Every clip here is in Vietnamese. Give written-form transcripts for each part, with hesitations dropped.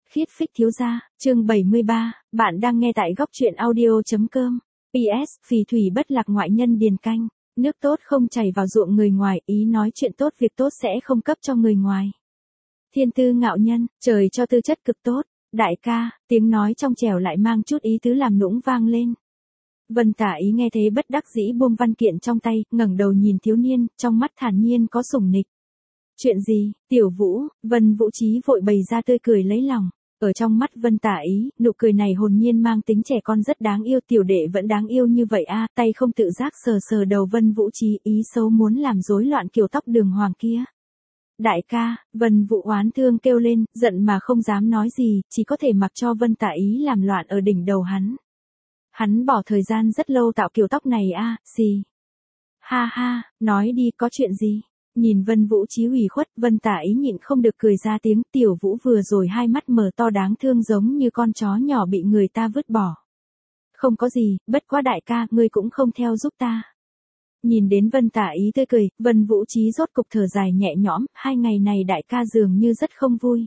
Khiết phích thiếu gia, chương 73, bạn đang nghe tại góc truyện audio.com. PS, phì thủy bất lạc ngoại nhân điền canh, nước tốt không chảy vào ruộng người ngoài, ý nói chuyện tốt việc tốt sẽ không cấp cho người ngoài. Thiên tư ngạo nhân, trời cho tư chất cực tốt, đại ca, tiếng nói trong trẻo lại mang chút ý tứ làm nũng vang lên. Vân Tả Ý nghe thế bất đắc dĩ buông văn kiện trong tay, ngẩng đầu nhìn thiếu niên, trong mắt thản nhiên có sủng nịch. Chuyện gì, Tiểu Vũ, Vân Vũ Trí vội bày ra tươi cười lấy lòng. Ở trong mắt Vân Tả Ý, nụ cười này hồn nhiên mang tính trẻ con rất đáng yêu, tiểu đệ vẫn đáng yêu như vậy a, tay không tự giác sờ sờ đầu Vân Vũ Trí, ý xấu muốn làm rối loạn kiểu tóc đường hoàng kia. Đại ca, Vân Vũ oán thương kêu lên, giận mà không dám nói gì, chỉ có thể mặc cho Vân Tả Ý làm loạn ở đỉnh đầu hắn. Hắn bỏ thời gian rất lâu tạo kiểu tóc này a, gì? Ha ha, nói đi có chuyện gì? Nhìn Vân Vũ Trí ủy khuất, Vân Tả Ý nhịn không được cười ra tiếng, Tiểu Vũ vừa rồi hai mắt mở to đáng thương giống như con chó nhỏ bị người ta vứt bỏ. Không có gì, bất quá đại ca, ngươi cũng không theo giúp ta. Nhìn đến Vân Tả Ý tươi cười, Vân Vũ Trí rốt cục thở dài nhẹ nhõm, hai ngày này đại ca dường như rất không vui.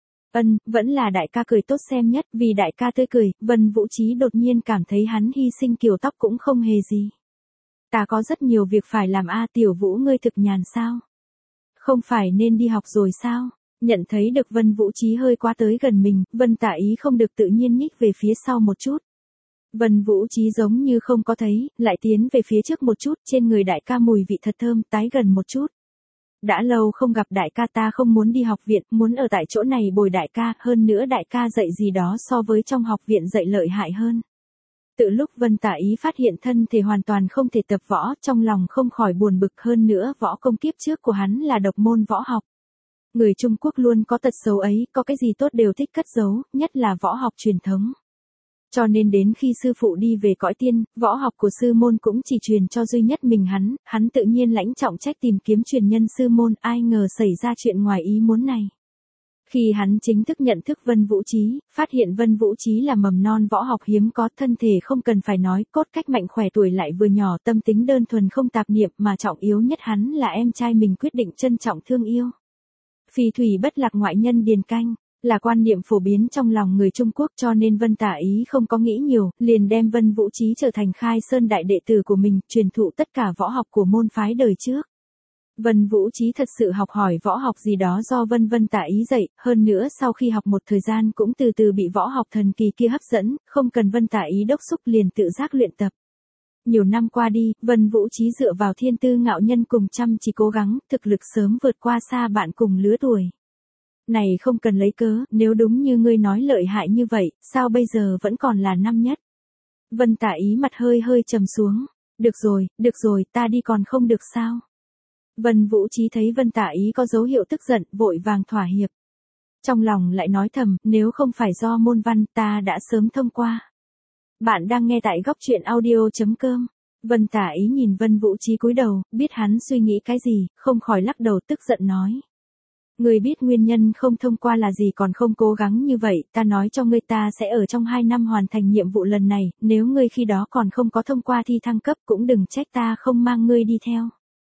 Vẫn là đại ca cười tốt xem nhất, vì đại ca tươi cười, Vân Vũ Trí đột nhiên cảm thấy hắn hy sinh kiểu tóc cũng không hề gì. Ta có rất nhiều việc phải làm a, Tiểu Vũ ngươi thực nhàn sao? Không phải nên đi học rồi sao? Nhận thấy được Vân Vũ Trí hơi qua tới gần mình, Vân Tả Ý không được tự nhiên nhích về phía sau một chút. Vân Vũ Trí giống như không có thấy, lại tiến về phía trước một chút, trên người đại ca mùi vị thật thơm, tái gần một chút. Đã lâu không gặp đại ca, ta không muốn đi học viện, muốn ở tại chỗ này bồi đại ca, hơn nữa đại ca dạy gì đó so với trong học viện dạy lợi hại hơn. Từ lúc Vân Tả Ý phát hiện thân thể hoàn toàn không thể tập võ, trong lòng không khỏi buồn bực, hơn nữa võ công kiếp trước của hắn là độc môn võ học. Người Trung Quốc luôn có tật xấu ấy, có cái gì tốt đều thích cất giấu, nhất là võ học truyền thống. Cho nên đến khi sư phụ đi về cõi tiên, võ học của sư môn cũng chỉ truyền cho duy nhất mình hắn tự nhiên lãnh trọng trách tìm kiếm truyền nhân sư môn, ai ngờ xảy ra chuyện ngoài ý muốn này. Khi hắn chính thức nhận thức Vân Vũ Trí, phát hiện Vân Vũ Trí là mầm non võ học hiếm có, thân thể không cần phải nói, cốt cách mạnh khỏe, tuổi lại vừa nhỏ, tâm tính đơn thuần không tạp niệm, mà trọng yếu nhất hắn là em trai mình quyết định trân trọng thương yêu. Phì thủy bất lạc ngoại nhân điền canh, là quan niệm phổ biến trong lòng người Trung Quốc, cho nên Vân Tả Ý không có nghĩ nhiều, liền đem Vân Vũ Trí trở thành khai sơn đại đệ tử của mình, truyền thụ tất cả võ học của môn phái đời trước. Vân Vũ Trí thật sự học hỏi võ học gì đó do Vân Tả Ý dạy, hơn nữa sau khi học một thời gian cũng từ từ bị võ học thần kỳ kia hấp dẫn, không cần Vân Tả Ý đốc thúc liền tự giác luyện tập. Nhiều năm qua đi, Vân Vũ Trí dựa vào thiên tư ngạo nhân cùng chăm chỉ cố gắng, thực lực sớm vượt qua xa bạn cùng lứa tuổi. Này không cần lấy cớ, nếu đúng như ngươi nói lợi hại như vậy, sao bây giờ vẫn còn là năm nhất? Vân Tả Ý mặt hơi hơi trầm xuống. Được rồi, ta đi còn không được sao? Vân Vũ Trí thấy Vân Tả Ý có dấu hiệu tức giận, vội vàng thỏa hiệp. Trong lòng lại nói thầm, nếu không phải do môn văn, ta đã sớm thông qua. Bạn đang nghe tại góc truyện audio.com. Vân Tả Ý nhìn Vân Vũ Trí cúi đầu, biết hắn suy nghĩ cái gì, không khỏi lắc đầu tức giận nói. Ngươi biết nguyên nhân không thông qua là gì còn không cố gắng như vậy, ta nói cho ngươi ta sẽ ở trong 2 năm hoàn thành nhiệm vụ lần này, nếu ngươi khi đó còn không có thông qua thi thăng cấp cũng đừng trách ta không mang ngươi đi theo.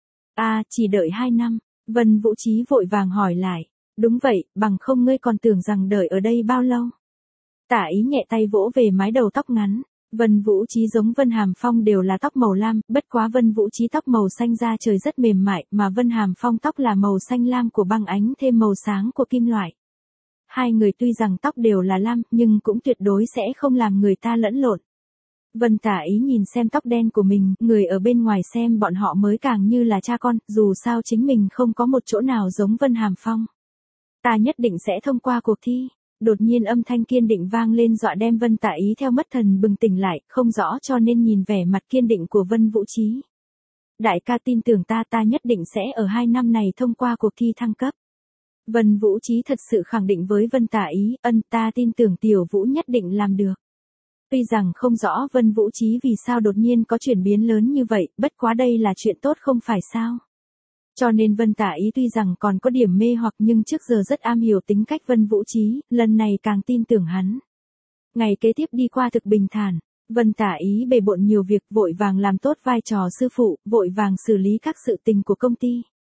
Chỉ đợi 2 năm, Vân Vũ Trí vội vàng hỏi lại, đúng vậy, bằng không ngươi còn tưởng rằng đợi ở đây bao lâu. Tả Ý nhẹ tay vỗ về mái đầu tóc ngắn. Vân Vũ Trí giống Vân Hàm Phong đều là tóc màu lam, bất quá Vân Vũ Trí tóc màu xanh da trời rất mềm mại, mà Vân Hàm Phong tóc là màu xanh lam của băng ánh thêm màu sáng của kim loại. Hai người tuy rằng tóc đều là lam, nhưng cũng tuyệt đối sẽ không làm người ta lẫn lộn. Vân Tả Ý nhìn xem tóc đen của mình, người ở bên ngoài xem bọn họ mới càng như là cha con, dù sao chính mình không có một chỗ nào giống Vân Hàm Phong. Ta nhất định sẽ thông qua cuộc thi. Đột nhiên âm thanh kiên định vang lên dọa đem Vân Tả Ý theo mất thần bừng tỉnh lại, không rõ cho nên nhìn vẻ mặt kiên định của Vân Vũ Trí. Đại ca tin tưởng ta nhất định sẽ ở 2 năm này thông qua cuộc thi thăng cấp. Vân Vũ Trí thật sự khẳng định với Vân Tả Ý, ta tin tưởng Tiểu Vũ nhất định làm được. Tuy rằng không rõ Vân Vũ Trí vì sao đột nhiên có chuyển biến lớn như vậy, bất quá đây là chuyện tốt không phải sao. Cho nên Vân Tả Ý tuy rằng còn có điểm mê hoặc nhưng trước giờ rất am hiểu tính cách Vân Vũ Trí, lần này càng tin tưởng hắn. Ngày kế tiếp đi qua thực bình thản, Vân Tả Ý bề bộn nhiều việc, vội vàng làm tốt vai trò sư phụ, vội vàng xử lý các sự tình của công ty.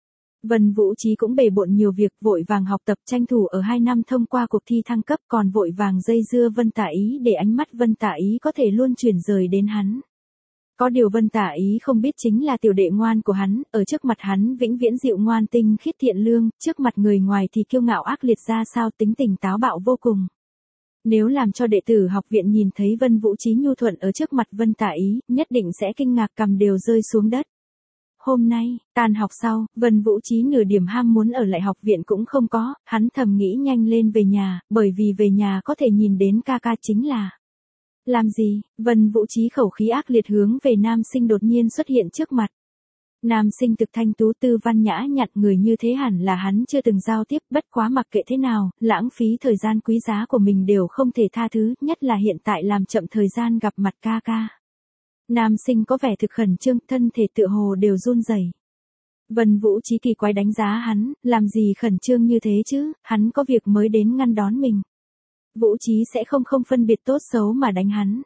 Vân Vũ Trí cũng bề bộn nhiều việc, vội vàng học tập tranh thủ ở 2 năm thông qua cuộc thi thăng cấp, còn vội vàng dây dưa Vân Tả Ý để ánh mắt Vân Tả Ý có thể luôn chuyển rời đến hắn. Có điều Vân Tả Ý không biết chính là tiểu đệ ngoan của hắn, ở trước mặt hắn vĩnh viễn dịu ngoan tinh khiết thiện lương, trước mặt người ngoài thì kiêu ngạo ác liệt ra sao, tính tình táo bạo vô cùng. Nếu làm cho đệ tử học viện nhìn thấy Vân Vũ Trí nhu thuận ở trước mặt Vân Tả Ý, nhất định sẽ kinh ngạc cằm đều rơi xuống đất. Hôm nay, tan học sau, Vân Vũ Trí nửa điểm ham muốn ở lại học viện cũng không có, hắn thầm nghĩ nhanh lên về nhà, bởi vì về nhà có thể nhìn đến ca ca chính là. Làm gì? Vân Vũ Trí khẩu khí ác liệt hướng về nam sinh đột nhiên xuất hiện trước mặt. Nam sinh thực thanh tú tư văn nhã nhặn, người như thế hẳn là hắn chưa từng giao tiếp, bất quá mặc kệ thế nào, lãng phí thời gian quý giá của mình đều không thể tha thứ, nhất là hiện tại làm chậm thời gian gặp mặt ca ca. Nam sinh có vẻ thực khẩn trương, thân thể tựa hồ đều run rẩy. Vân Vũ Trí kỳ quái đánh giá hắn, làm gì khẩn trương như thế chứ, hắn có việc mới đến ngăn đón mình. Vũ Trí sẽ không phân biệt tốt xấu mà đánh hắn.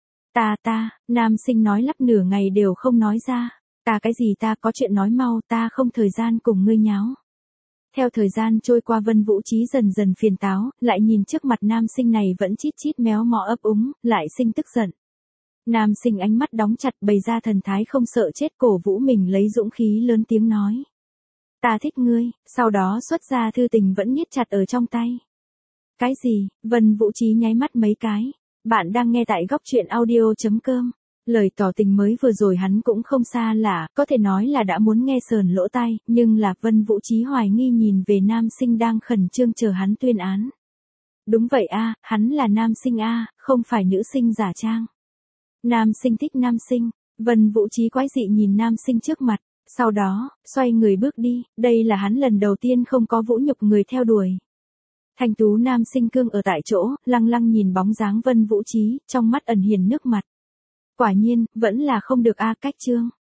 Nam sinh nói lắp nửa ngày đều không nói ra. Ta cái gì, ta có chuyện nói mau, ta không thời gian cùng ngươi nháo. Theo thời gian trôi qua, Vân Vũ Trí dần dần phiền táo, lại nhìn trước mặt nam sinh này vẫn chít chít méo mó ấp úng, lại sinh tức giận. Nam sinh ánh mắt đóng chặt, bày ra thần thái không sợ chết, cổ vũ mình lấy dũng khí lớn tiếng nói. Ta thích ngươi, sau đó xuất ra thư tình vẫn niết chặt ở trong tay. Cái gì? Vân Vũ Trí nháy mắt mấy cái. Bạn đang nghe tại góc truyện audio.com. Lời tỏ tình mới vừa rồi hắn cũng không xa lạ, có thể nói là đã muốn nghe sờn lỗ tai, nhưng là Vân Vũ Trí hoài nghi nhìn về nam sinh đang khẩn trương chờ hắn tuyên án. Đúng vậy a, hắn là nam sinh a, không phải nữ sinh giả trang. Nam sinh thích nam sinh, Vân Vũ Trí quái dị nhìn nam sinh trước mặt, sau đó, xoay người bước đi, đây là hắn lần đầu tiên không có vũ nhục người theo đuổi. Thanh tú nam sinh cương ở tại chỗ, lăng lăng nhìn bóng dáng Vân Vũ Trí, trong mắt ẩn hiền nước mặt. Quả nhiên, vẫn là không được a, cách chương.